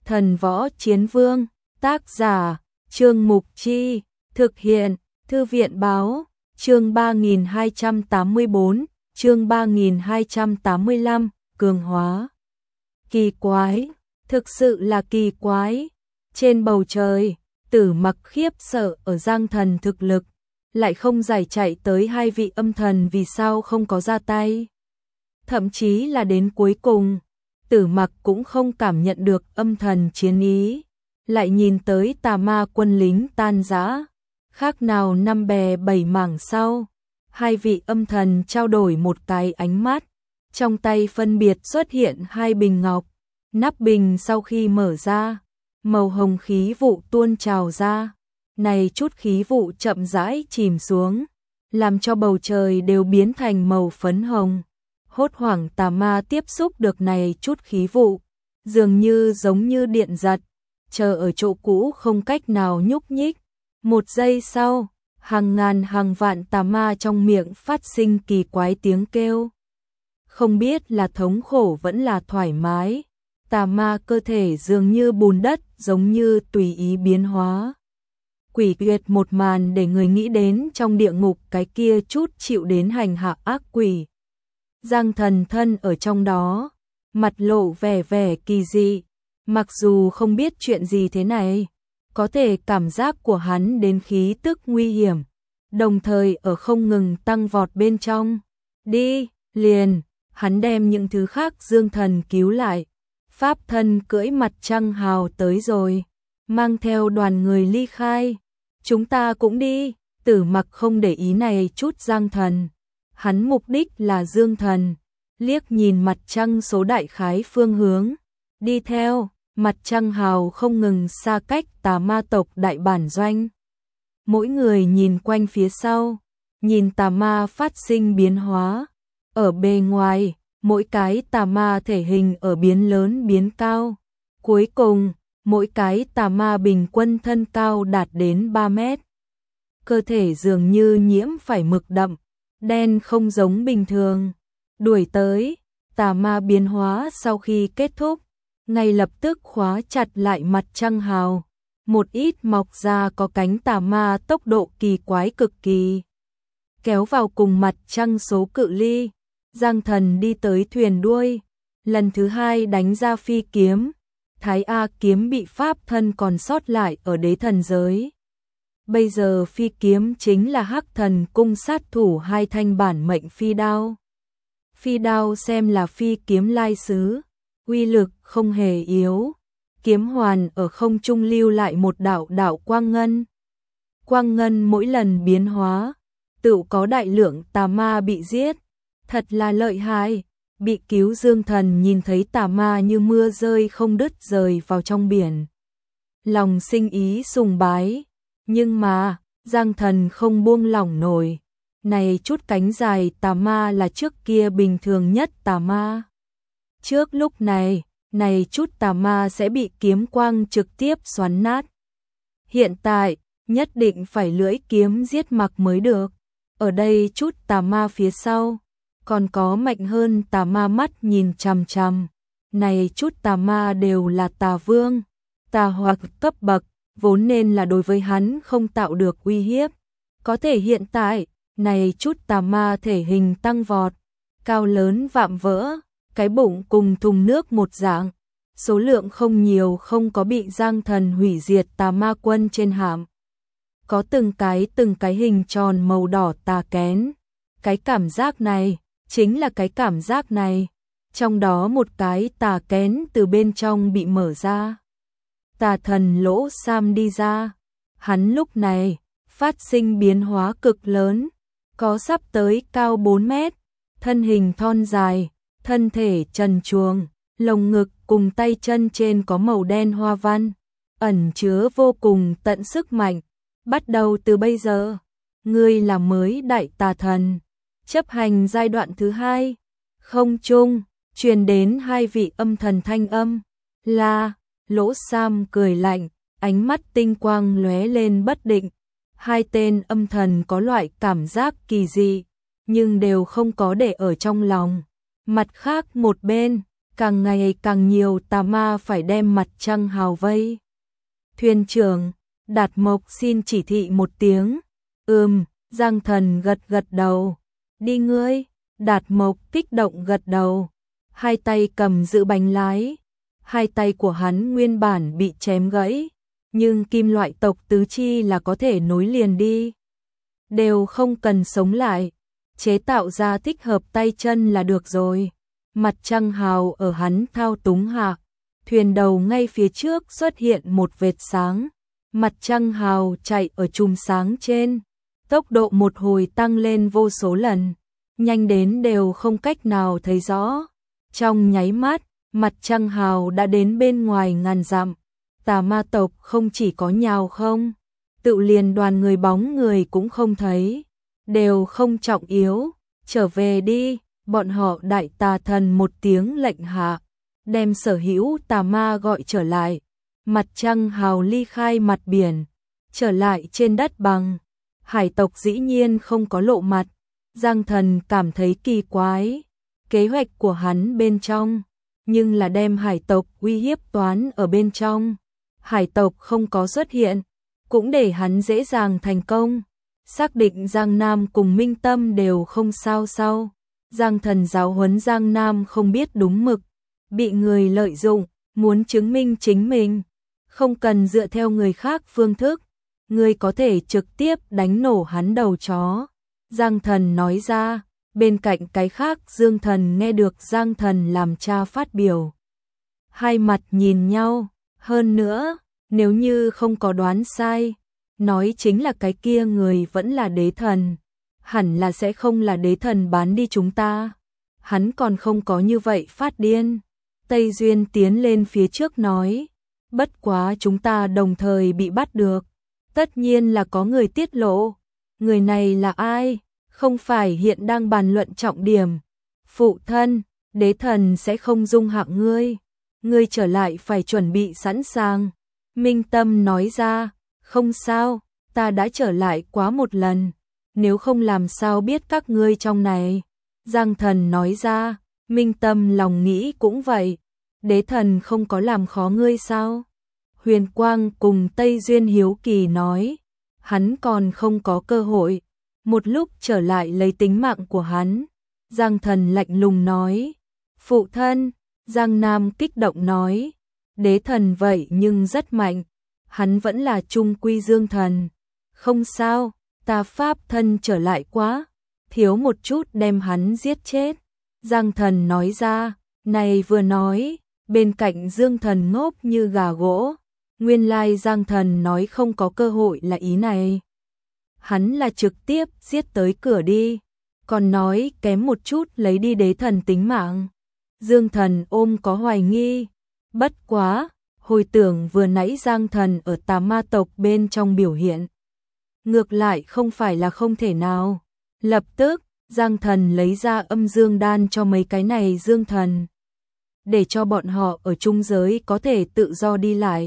Thần Võ Chiến Vương, tác giả, Trương Mục Chi, thực hiện, Thư viện Báo, chương 3284, chương 3285, cường hóa. Kỳ quái, thực sự là kỳ quái. Trên bầu trời, Tử Mặc khiếp sợ ở Giang Thần thực lực, lại không giải chạy tới hai vị âm thần vì sao không có ra tay. Thậm chí là đến cuối cùng, Tử Mặc cũng không cảm nhận được âm thần chiến ý, lại nhìn tới tà ma quân lính tan rã, khác nào năm bè bảy mảng sau. Hai vị âm thần trao đổi một cái ánh mắt, trong tay phân biệt xuất hiện hai bình ngọc, nắp bình sau khi mở ra, màu hồng khí vụ tuôn trào ra, này chút khí vụ chậm rãi chìm xuống, làm cho bầu trời đều biến thành màu phấn hồng. Hốt hoảng tà ma tiếp xúc được này chút khí vụ, dường như giống như điện giật, chờ ở chỗ cũ không cách nào nhúc nhích. Một giây sau, hàng ngàn hàng vạn tà ma trong miệng phát sinh kỳ quái tiếng kêu. Không biết là thống khổ vẫn là thoải mái, tà ma cơ thể dường như bùn đất, giống như tùy ý biến hóa. Quỷ quyệt một màn để người nghĩ đến trong địa ngục cái kia chút chịu đến hành hạ ác quỷ. Giang Thần thân ở trong đó, mặt lộ vẻ kỳ dị, mặc dù không biết chuyện gì thế này, có thể cảm giác của hắn đến khí tức nguy hiểm, đồng thời ở không ngừng tăng vọt bên trong. Đi, liền, hắn đem những thứ khác Dương Thần cứu lại. Pháp thân cưỡi mặt trăng hào tới rồi, mang theo đoàn người ly khai. Chúng ta cũng đi. Tử Mặc không để ý này chút Giang Thần, hắn mục đích là Dương Thần, liếc nhìn mặt trăng số đại khái phương hướng, đi theo. Mặt trăng hào không ngừng xa cách tà ma tộc đại bản doanh. Mỗi người nhìn quanh phía sau, nhìn tà ma phát sinh biến hóa. Ở bề ngoài, mỗi cái tà ma thể hình ở biến lớn biến cao. Cuối cùng, mỗi cái tà ma bình quân thân cao đạt đến 3 mét. Cơ thể dường như nhiễm phải mực đậm, đen không giống bình thường. Đuổi tới, tà ma biến hóa sau khi kết thúc, ngay lập tức khóa chặt lại mặt trăng hào. Một ít mọc ra có cánh tà ma tốc độ kỳ quái cực kỳ, kéo vào cùng mặt trăng số cự ly. Giang Thần đi tới thuyền đuôi, lần thứ hai đánh ra phi kiếm. Thái A kiếm bị pháp thân còn sót lại ở đế thần giới. Bây giờ phi kiếm chính là Hắc Thần cung sát thủ hai thanh bản mệnh phi đao. Phi đao xem là phi kiếm lai xứ, uy lực không hề yếu. Kiếm hoàn ở không trung lưu lại một đạo đạo quang ngân. Quang ngân mỗi lần biến hóa, tự có đại lượng tà ma bị giết. Thật là lợi hại. Bị cứu Dương Thần nhìn thấy tà ma như mưa rơi không đứt rời vào trong biển, lòng sinh ý sùng bái. Nhưng mà Giang Thần không buông lỏng nổi. Này chút cánh dài tà ma là trước kia bình thường nhất tà ma. Trước lúc này, này chút tà ma sẽ bị kiếm quang trực tiếp xoắn nát. Hiện tại, nhất định phải lưỡi kiếm giết mặc mới được. Ở đây chút tà ma phía sau, còn có mạnh hơn tà ma mắt nhìn chằm chằm. Này chút tà ma đều là tà vương, tà hoặc cấp bậc, vốn nên là đối với hắn không tạo được uy hiếp. Có thể hiện tại, này chút tà ma thể hình tăng vọt, cao lớn vạm vỡ, cái bụng cùng thùng nước một dạng. Số lượng không nhiều, không có bị Giang Thần hủy diệt tà ma quân trên hạm. Có từng cái hình tròn màu đỏ tà kén. Cái cảm giác này, chính là cái cảm giác này. Trong đó một cái tà kén từ bên trong bị mở ra. Tà thần Lỗ Sam đi ra. Hắn lúc này, phát sinh biến hóa cực lớn. Có sắp tới cao 4 mét. Thân hình thon dài, thân thể trần truồng, lồng ngực cùng tay chân trên có màu đen hoa văn, ẩn chứa vô cùng tận sức mạnh. Bắt đầu từ bây giờ, ngươi là mới đại tà thần. Chấp hành giai đoạn thứ 2. Không trung truyền đến hai vị âm thần thanh âm. Là, Lỗ Sam cười lạnh, ánh mắt tinh quang lóe lên bất định. Hai tên âm thần có loại cảm giác kỳ dị, nhưng đều không có để ở trong lòng. Mặt khác một bên, càng ngày càng nhiều tà ma phải đem mặt trăng hào vây. Thuyền trưởng, Đạt Mộc xin chỉ thị một tiếng. Giang Thần gật gật đầu. Đi ngươi. Đạt Mộc kích động gật đầu. Hai tay cầm giữ bánh lái. Hai tay của hắn nguyên bản bị chém gãy, nhưng kim loại tộc tứ chi là có thể nối liền đi. Đều không cần sống lại, chế tạo ra thích hợp tay chân là được rồi. Mặt trăng hào ở hắn thao túng hạ, thuyền đầu ngay phía trước xuất hiện một vệt sáng. Mặt trăng hào chạy ở chùm sáng trên, tốc độ một hồi tăng lên vô số lần, nhanh đến đều không cách nào thấy rõ. Trong nháy mắt, mặt trăng hào đã đến bên ngoài ngàn dặm. Tà ma tộc không chỉ có nhào không, tự liền đoàn người bóng người cũng không thấy. Đều không trọng yếu, trở về đi. Bọn họ đại tà thần một tiếng lệnh hạ, đem sở hữu tà ma gọi trở lại. Mặt trăng hào ly khai mặt biển, trở lại trên đất bằng. Hải tộc dĩ nhiên không có lộ mặt. Giang Thần cảm thấy kỳ quái. Kế hoạch của hắn bên trong, nhưng là đem hải tộc uy hiếp toán ở bên trong. Hải tộc không có xuất hiện, cũng để hắn dễ dàng thành công. Xác định Giang Nam cùng Minh Tâm đều không sao sau. Giang Thần giáo huấn Giang Nam không biết đúng mực, bị người lợi dụng, muốn chứng minh chính mình. Không cần dựa theo người khác phương thức, người có thể trực tiếp đánh nổ hắn đầu chó. Giang Thần nói ra, bên cạnh cái khác Dương Thần nghe được Giang Thần làm cha phát biểu. Hai mặt nhìn nhau, hơn nữa, nếu như không có đoán sai, nói chính là cái kia người vẫn là đế thần. Hẳn là sẽ không là đế thần bán đi chúng ta. Hắn còn không có như vậy phát điên. Tây Duyên tiến lên phía trước nói, bất quá chúng ta đồng thời bị bắt được. Tất nhiên là có người tiết lộ. Người này là ai? Không phải hiện đang bàn luận trọng điểm. Phụ thân, đế thần sẽ không dung hạng ngươi. Ngươi trở lại phải chuẩn bị sẵn sàng. Minh Tâm nói ra, không sao, ta đã trở lại quá một lần. Nếu không làm sao biết các ngươi trong này. Giang Thần nói ra, Minh Tâm lòng nghĩ cũng vậy. Đế thần không có làm khó ngươi sao? Huyền Quang cùng Tây Duyên hiếu kỳ nói, hắn còn không có cơ hội. Một lúc trở lại lấy tính mạng của hắn. Giang Thần lạnh lùng nói, phụ thân. Giang Nam kích động nói, đế thần vậy nhưng rất mạnh. Hắn vẫn là trung quy Dương Thần. Không sao, ta pháp thân trở lại quá, thiếu một chút đem hắn giết chết. Giang Thần nói ra, này vừa nói, bên cạnh Dương Thần ngốc như gà gỗ. Nguyên lai Giang Thần nói không có cơ hội là ý này. Hắn là trực tiếp giết tới cửa đi, còn nói kém một chút lấy đi đế thần tính mạng. Dương Thần ôm có hoài nghi, bất quá, hồi tưởng vừa nãy Giang Thần ở tà ma tộc bên trong biểu hiện. Ngược lại không phải là không thể nào. Lập tức, Giang Thần lấy ra âm dương đan cho mấy cái này Dương Thần, để cho bọn họ ở trung giới có thể tự do đi lại.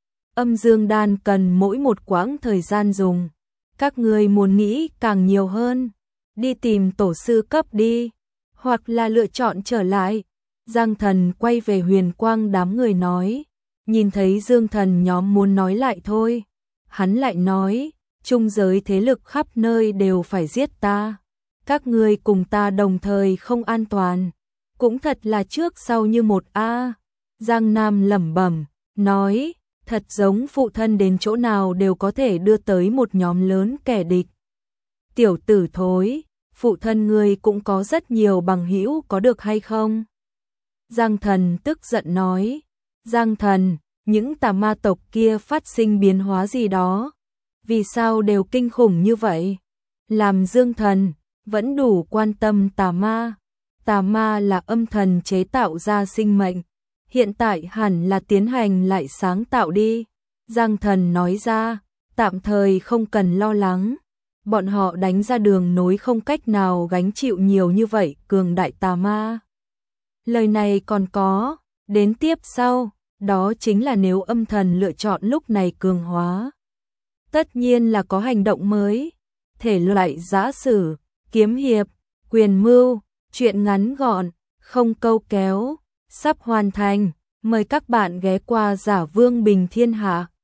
Âm dương đan cần mỗi một quãng thời gian dùng. Các người muốn nghĩ càng nhiều hơn, đi tìm tổ sư cấp đi, hoặc là lựa chọn trở lại. Giang Thần quay về Huyền Quang đám người nói, nhìn thấy Dương Thần nhóm muốn nói lại thôi. Hắn lại nói, trung giới thế lực khắp nơi đều phải giết ta. Các ngươi cùng ta đồng thời không an toàn. Cũng thật là trước sau như một a. Giang Nam lẩm bẩm, nói, thật giống phụ thân đến chỗ nào đều có thể đưa tới một nhóm lớn kẻ địch. Tiểu tử thối, phụ thân ngươi cũng có rất nhiều bằng hữu có được hay không? Giang Thần tức giận nói, Giang Thần, những tà ma tộc kia phát sinh biến hóa gì đó, vì sao đều kinh khủng như vậy? Làm Dương Thần, vẫn đủ quan tâm tà ma. Tà ma là âm thần chế tạo ra sinh mệnh, hiện tại hẳn là tiến hành lại sáng tạo đi. Giang Thần nói ra, tạm thời không cần lo lắng. Bọn họ đánh ra đường nối không cách nào gánh chịu nhiều như vậy cường đại tà ma. Lời này còn có, đến tiếp sau, đó chính là nếu âm thần lựa chọn lúc này cường hóa. Tất nhiên là có hành động mới, thể loại giã sử, kiếm hiệp, quyền mưu, chuyện ngắn gọn, không câu kéo, sắp hoàn thành. Mời các bạn ghé qua Giả Vương Bình Thiên Hạ.